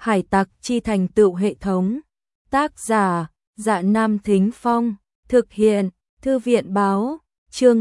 Hải tặc chi thành tựu hệ thống. Tác giả, Dạ Nam Thính Phong. Thực hiện, Thư viện báo. Chương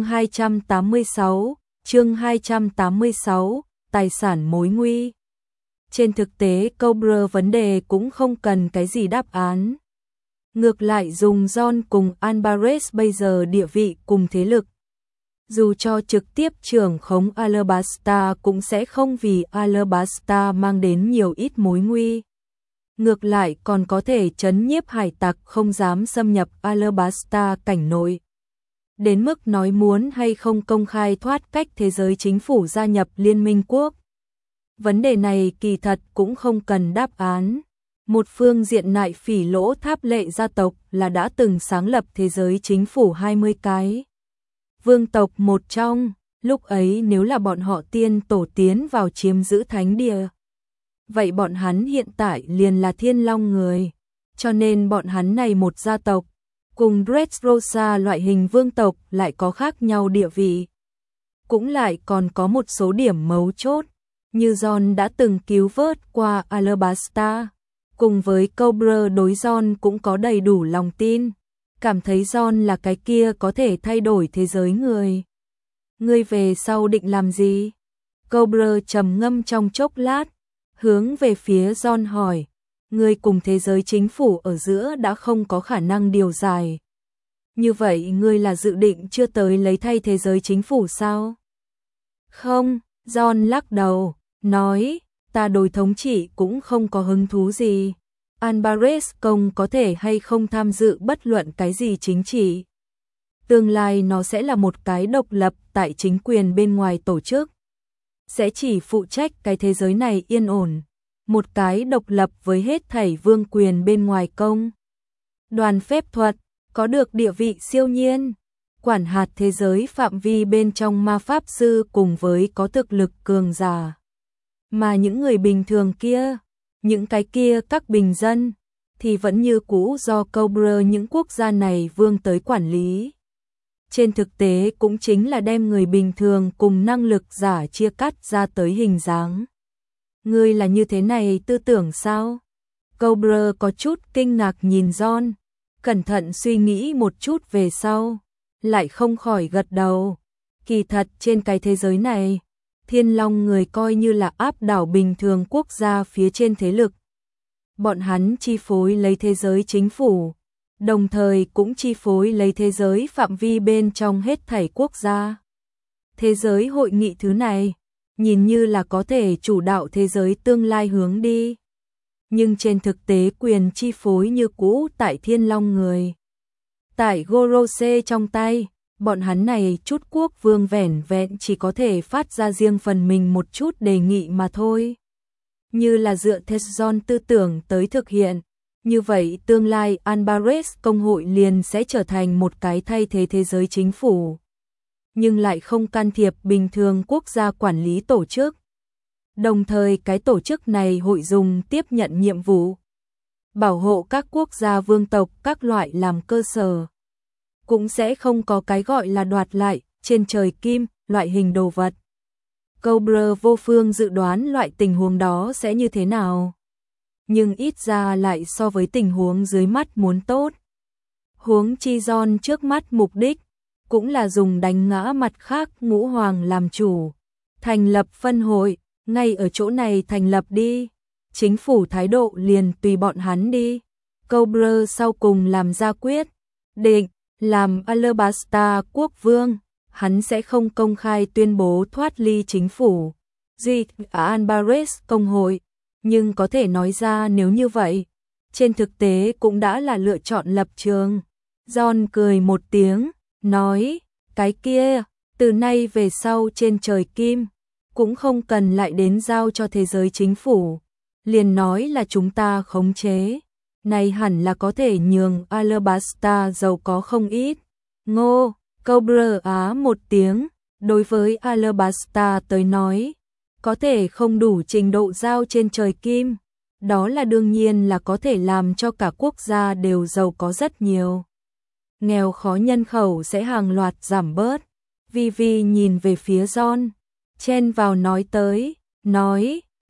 286, tài sản mối nguy. Trên thực tế Cobra vấn đề cũng không cần cái gì đáp án. Ngược lại dùng John cùng Alvarez bây giờ địa vị cùng thế lực. Dù cho trực tiếp trưởng khống Alabasta cũng sẽ không vì Alabasta mang đến nhiều ít mối nguy. Ngược lại còn có thể trấn nhiếp hải tặc không dám xâm nhập Alabasta cảnh nội. Đến mức nói muốn hay không công khai thoát cách thế giới chính phủ gia nhập Liên minh quốc. Vấn đề này kỳ thật cũng không cần đáp án. Một phương diện Nại Phỉ Lỗ Tháp Lệ gia tộc là đã từng sáng lập thế giới chính phủ 20 cái. Vương tộc một trong, lúc ấy nếu là bọn họ tiên tổ tiến vào chiếm giữ thánh địa. Vậy bọn hắn hiện tại liền là Thiên Long người. Cho nên bọn hắn này một gia tộc, cùng Dressrosa loại hình vương tộc lại có khác nhau địa vị. Cũng lại còn có một số điểm mấu chốt, như John đã từng cứu vớt qua Alabasta. Cùng với Cobra đối John cũng có đầy đủ lòng tin. Cảm thấy John là cái kia có thể thay đổi thế giới người. Ngươi về sau định làm gì? Cobra trầm ngâm trong chốc lát, hướng về phía John hỏi. Ngươi cùng thế giới chính phủ ở giữa đã không có khả năng điều giải. Như vậy ngươi là dự định chưa tới lấy thay thế giới chính phủ sao? Không, John lắc đầu, nói, ta đối thống trị cũng không có hứng thú gì. Alvarez công có thể hay không tham dự bất luận cái gì chính trị. Tương lai nó sẽ là một cái độc lập tại chính quyền bên ngoài tổ chức. Sẽ chỉ phụ trách cái thế giới này yên ổn. Một cái độc lập với hết thảy vương quyền bên ngoài công. Đoàn phép thuật, có được địa vị siêu nhiên. Quản hạt thế giới phạm vi bên trong ma pháp sư cùng với có thực lực cường giả. Mà những người bình thường kia, những cái kia các bình dân, thì vẫn như cũ do Cobra những quốc gia này vương tới quản lý. Trên thực tế cũng chính là đem người bình thường cùng năng lực giả chia cắt ra tới hình dáng. Ngươi là như thế này tư tưởng sao? Cobra có chút kinh ngạc nhìn John, cẩn thận suy nghĩ một chút về sau, lại không khỏi gật đầu. Kỳ thật trên cái thế giới này, Thiên Long người coi như là áp đảo bình thường quốc gia phía trên thế lực. Bọn hắn chi phối lấy thế giới chính phủ, đồng thời cũng chi phối lấy thế giới phạm vi bên trong hết thảy quốc gia. Thế giới hội nghị thứ này, nhìn như là có thể chủ đạo thế giới tương lai hướng đi. Nhưng trên thực tế quyền chi phối như cũ tại Thiên Long người. Tại Gorose trong tay, bọn hắn này chút quốc vương vẻn vẹn chỉ có thể phát ra riêng phần mình một chút đề nghị mà thôi. Như là dựa theo John tư tưởng tới thực hiện, như vậy tương lai Alvarez công hội liền sẽ trở thành một cái thay thế thế giới chính phủ. Nhưng lại không can thiệp bình thường quốc gia quản lý tổ chức. Đồng thời cái tổ chức này hội dùng tiếp nhận nhiệm vụ. Bảo hộ các quốc gia vương tộc các loại làm cơ sở. Cũng sẽ không có cái gọi là đoạt lại, trên trời kim, loại hình đồ vật. Cobra vô phương dự đoán loại tình huống đó sẽ như thế nào. Nhưng ít ra lại so với tình huống dưới mắt muốn tốt. Huống chi John trước mắt mục đích, cũng là dùng đánh ngã mặt khác ngũ hoàng làm chủ. Thành lập phân hội, ngay ở chỗ này thành lập đi. Chính phủ thái độ liền tùy bọn hắn đi. Cobra sau cùng làm ra quyết định, làm Alabasta quốc vương, hắn sẽ không công khai tuyên bố thoát ly chính phủ. Duy Alvarez công hội, nhưng có thể nói ra nếu như vậy, trên thực tế cũng đã là lựa chọn lập trường. John cười một tiếng, nói, cái kia, từ nay về sau trên trời kim, cũng không cần lại đến giao cho thế giới chính phủ. Liền nói là chúng ta khống chế. Này hẳn là có thể nhường Alabasta giàu có không ít. Ngô, Cobra á một tiếng, đối với Alabasta tới nói, có thể không đủ trình độ giao trên trời kim. Đó là đương nhiên là có thể làm cho cả quốc gia đều giàu có rất nhiều. Nghèo khó nhân khẩu sẽ hàng loạt giảm bớt. Vivi nhìn về phía John, chen vào nói tới, nói,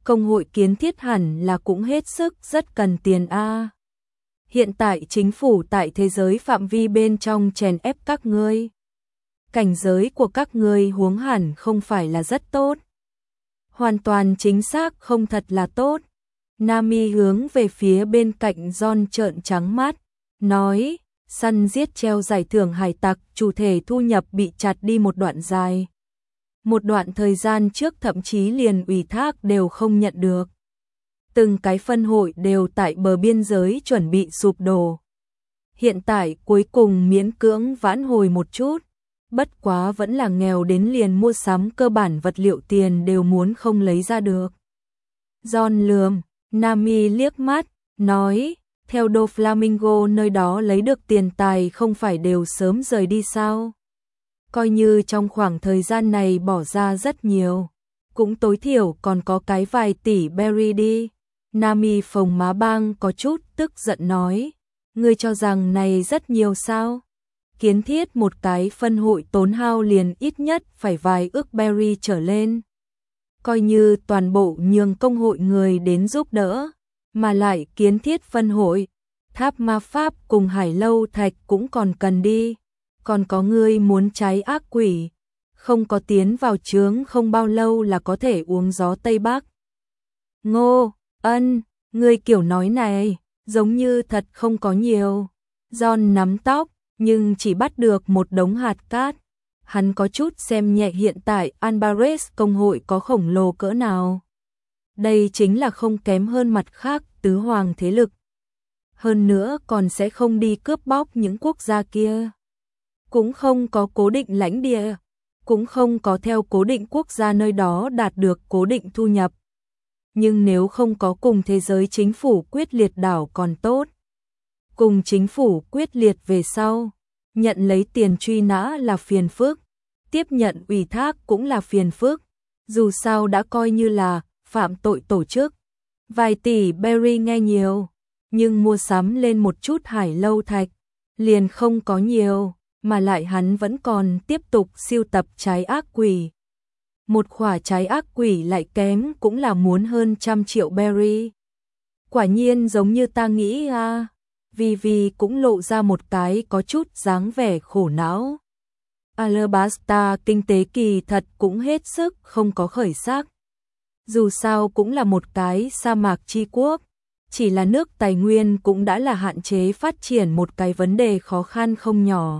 công hội kiến thiết hẳn là cũng hết sức rất cần tiền a. Hiện tại chính phủ tại thế giới phạm vi bên trong chèn ép các ngươi. Cảnh giới của các ngươi huống hẳn không phải là rất tốt. Hoàn toàn chính xác không thật là tốt. Nami hướng về phía bên cạnh John trợn trắng mắt, nói, săn giết treo giải thưởng hải tặc, chủ thể thu nhập bị chặt đi một đoạn dài. Một đoạn thời gian trước thậm chí liền ủy thác đều không nhận được. Từng cái phân hội đều tại bờ biên giới chuẩn bị sụp đổ. Hiện tại cuối cùng miễn cưỡng vãn hồi một chút, bất quá vẫn là nghèo đến liền mua sắm cơ bản vật liệu tiền đều muốn không lấy ra được. John lườm Nami liếc mắt, nói, theo Do Flamingo nơi đó lấy được tiền tài không phải đều sớm rời đi sao? Coi như trong khoảng thời gian này bỏ ra rất nhiều, cũng tối thiểu còn có cái vài tỷ berry đi. Nami phồng má băng có chút tức giận nói, ngươi cho rằng này rất nhiều sao? Kiến thiết một cái phân hội tốn hao liền ít nhất phải vài ức berry trở lên. Coi như toàn bộ nhường công hội người đến giúp đỡ, mà lại kiến thiết phân hội, tháp ma pháp cùng hải lâu thạch cũng còn cần đi. Còn có ngươi muốn trái ác quỷ, không có tiến vào chướng không bao lâu là có thể uống gió Tây Bắc. Ngô, Ân, ngươi kiểu nói này, giống như thật không có nhiều. John nắm tóc, nhưng chỉ bắt được một đống hạt cát. Hắn có chút xem nhẹ hiện tại Alvarez công hội có khổng lồ cỡ nào. Đây chính là không kém hơn mặt khác tứ hoàng thế lực. Hơn nữa còn sẽ không đi cướp bóc những quốc gia kia. Cũng không có cố định lãnh địa, cũng không có theo cố định quốc gia nơi đó đạt được cố định thu nhập. Nhưng nếu không có cùng thế giới chính phủ quyết liệt đảo còn tốt. Cùng chính phủ quyết liệt về sau, nhận lấy tiền truy nã là phiền phức, tiếp nhận ủy thác cũng là phiền phức, dù sao đã coi như là phạm tội tổ chức. Vài tỷ berry nghe nhiều, nhưng mua sắm lên một chút hải lâu thạch, liền không có nhiều, mà lại hắn vẫn còn tiếp tục sưu tập trái ác quỷ. Một quả trái ác quỷ lại kém cũng là muốn hơn 100 triệu berry. Quả nhiên giống như ta nghĩ à. Vivi cũng lộ ra một cái có chút dáng vẻ khổ não. Alabasta kinh tế kỳ thật cũng hết sức không có khởi sắc. Dù sao cũng là một cái sa mạc chi quốc, chỉ là nước tài nguyên cũng đã là hạn chế phát triển một cái vấn đề khó khăn không nhỏ.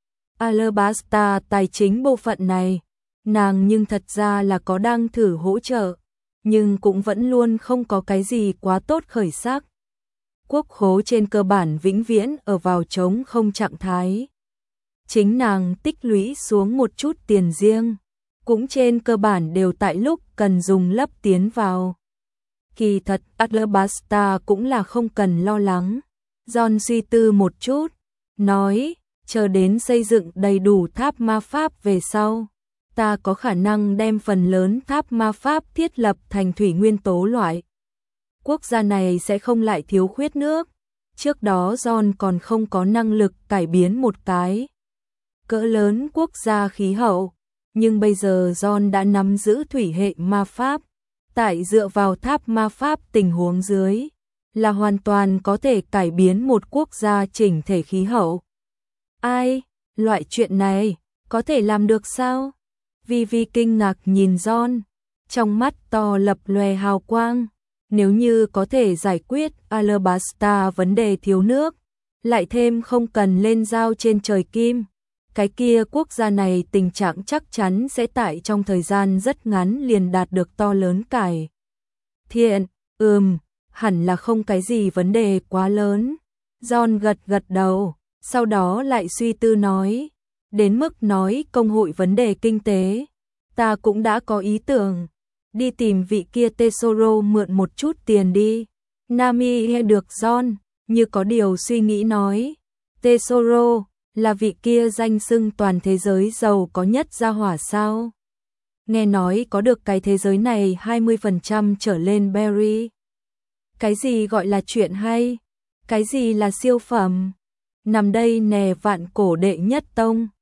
Alabasta tài chính bộ phận này, nàng nhưng thật ra là có đang thử hỗ trợ, nhưng cũng vẫn luôn không có cái gì quá tốt khởi sắc. Quốc khố trên cơ bản vĩnh viễn ở vào trống không trạng thái. Chính nàng tích lũy xuống một chút tiền riêng, cũng trên cơ bản đều tại lúc cần dùng lấp tiến vào. Kỳ thật Alabasta cũng là không cần lo lắng. John suy tư một chút, nói, chờ đến xây dựng đầy đủ tháp ma pháp về sau, ta có khả năng đem phần lớn tháp ma pháp thiết lập thành thủy nguyên tố loại. Quốc gia này sẽ không lại thiếu khuyết nước. Trước đó John còn không có năng lực cải biến một cái cỡ lớn quốc gia khí hậu, nhưng bây giờ John đã nắm giữ thủy hệ ma pháp. Tại dựa vào tháp ma pháp tình huống dưới, là hoàn toàn có thể cải biến một quốc gia chỉnh thể khí hậu. Ai, loại chuyện này, có thể làm được sao? Vivi kinh ngạc nhìn John, trong mắt to lập lòe hào quang. Nếu như có thể giải quyết Alabasta vấn đề thiếu nước, lại thêm không cần lên giao trên trời kim, cái kia quốc gia này tình trạng chắc chắn sẽ tại trong thời gian rất ngắn liền đạt được to lớn cải thiện. Hẳn là không cái gì vấn đề quá lớn. John gật gật đầu, sau đó lại suy tư nói, đến mức nói công hội vấn đề kinh tế, ta cũng đã có ý tưởng. Đi tìm vị kia Tesoro mượn một chút tiền đi. Nami nghe được John, như có điều suy nghĩ nói. Tesoro, là vị kia danh xưng toàn thế giới giàu có nhất gia hỏa sao? Nghe nói có được cái thế giới này 20% trở lên berry. Cái gì gọi là chuyện hay? Cái gì là siêu phẩm? Nằm đây nè vạn cổ đệ nhất tông.